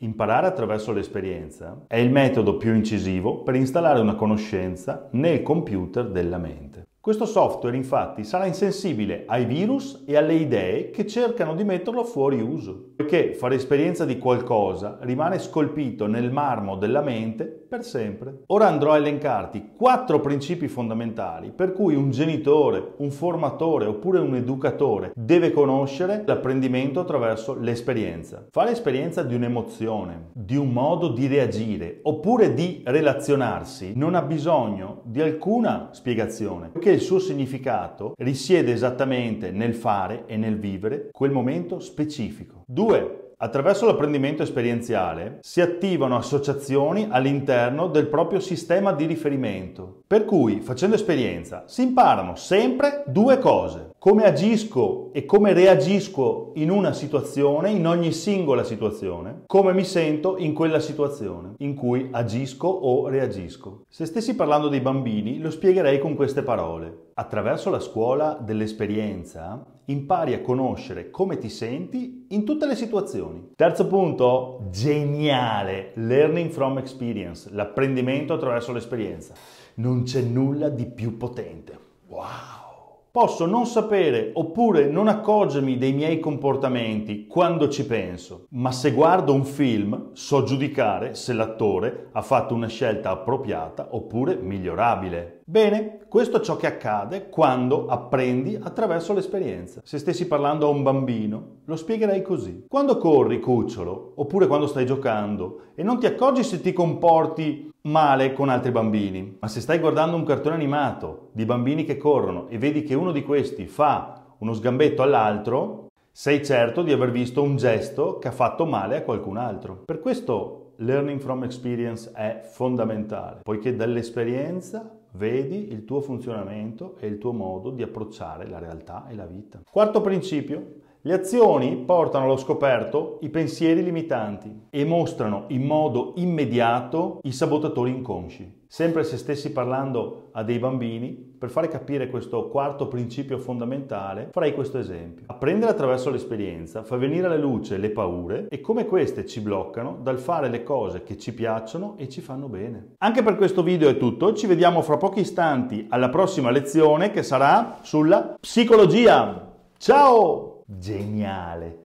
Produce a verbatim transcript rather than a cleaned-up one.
Imparare attraverso l'esperienza è il metodo più incisivo per installare una conoscenza nel computer della mente. Questo software infatti sarà insensibile ai virus e alle idee che cercano di metterlo fuori uso, poiché fare esperienza di qualcosa rimane scolpito nel marmo della mente per sempre. Ora andrò a elencarti quattro principi fondamentali per cui un genitore, un formatore oppure un educatore deve conoscere l'apprendimento attraverso l'esperienza. Fare esperienza di un'emozione, di un modo di reagire oppure di relazionarsi non ha bisogno di alcuna spiegazione, perché il suo significato risiede esattamente nel fare e nel vivere quel momento specifico. due. Attraverso l'apprendimento esperienziale si attivano associazioni all'interno del proprio sistema di riferimento, per cui facendo esperienza si imparano sempre due cose: come agisco e come reagisco in una situazione, in ogni singola situazione, come mi sento in quella situazione in cui agisco o reagisco. Se stessi parlando dei bambini, lo spiegherei con queste parole. Attraverso la scuola dell'esperienza impari a conoscere come ti senti in tutte le situazioni. Terzo punto, geniale, learning from experience, l'apprendimento attraverso l'esperienza. Non c'è nulla di più potente. Wow! Posso non sapere oppure non accorgermi dei miei comportamenti quando ci penso, ma se guardo un film so giudicare se l'attore ha fatto una scelta appropriata oppure migliorabile. Bene, questo è ciò che accade quando apprendi attraverso l'esperienza. Se stessi parlando a un bambino, lo spiegherei così. Quando corri, cucciolo, oppure quando stai giocando e non ti accorgi se ti comporti male con altri bambini, ma se stai guardando un cartone animato di bambini che corrono e vedi che uno di questi fa uno sgambetto all'altro, sei certo di aver visto un gesto che ha fatto male a qualcun altro. Per questo learning from experience è fondamentale, poiché dall'esperienza vedi il tuo funzionamento e il tuo modo di approcciare la realtà e la vita. Quarto principio. Le azioni portano allo scoperto i pensieri limitanti e mostrano in modo immediato i sabotatori inconsci. Sempre se stessi parlando a dei bambini, per fare capire questo quarto principio fondamentale, farei questo esempio. Apprendere attraverso l'esperienza fa venire alla luce le paure e come queste ci bloccano dal fare le cose che ci piacciono e ci fanno bene. Anche per questo video è tutto, ci vediamo fra pochi istanti alla prossima lezione che sarà sulla psicologia. Ciao! Geniale!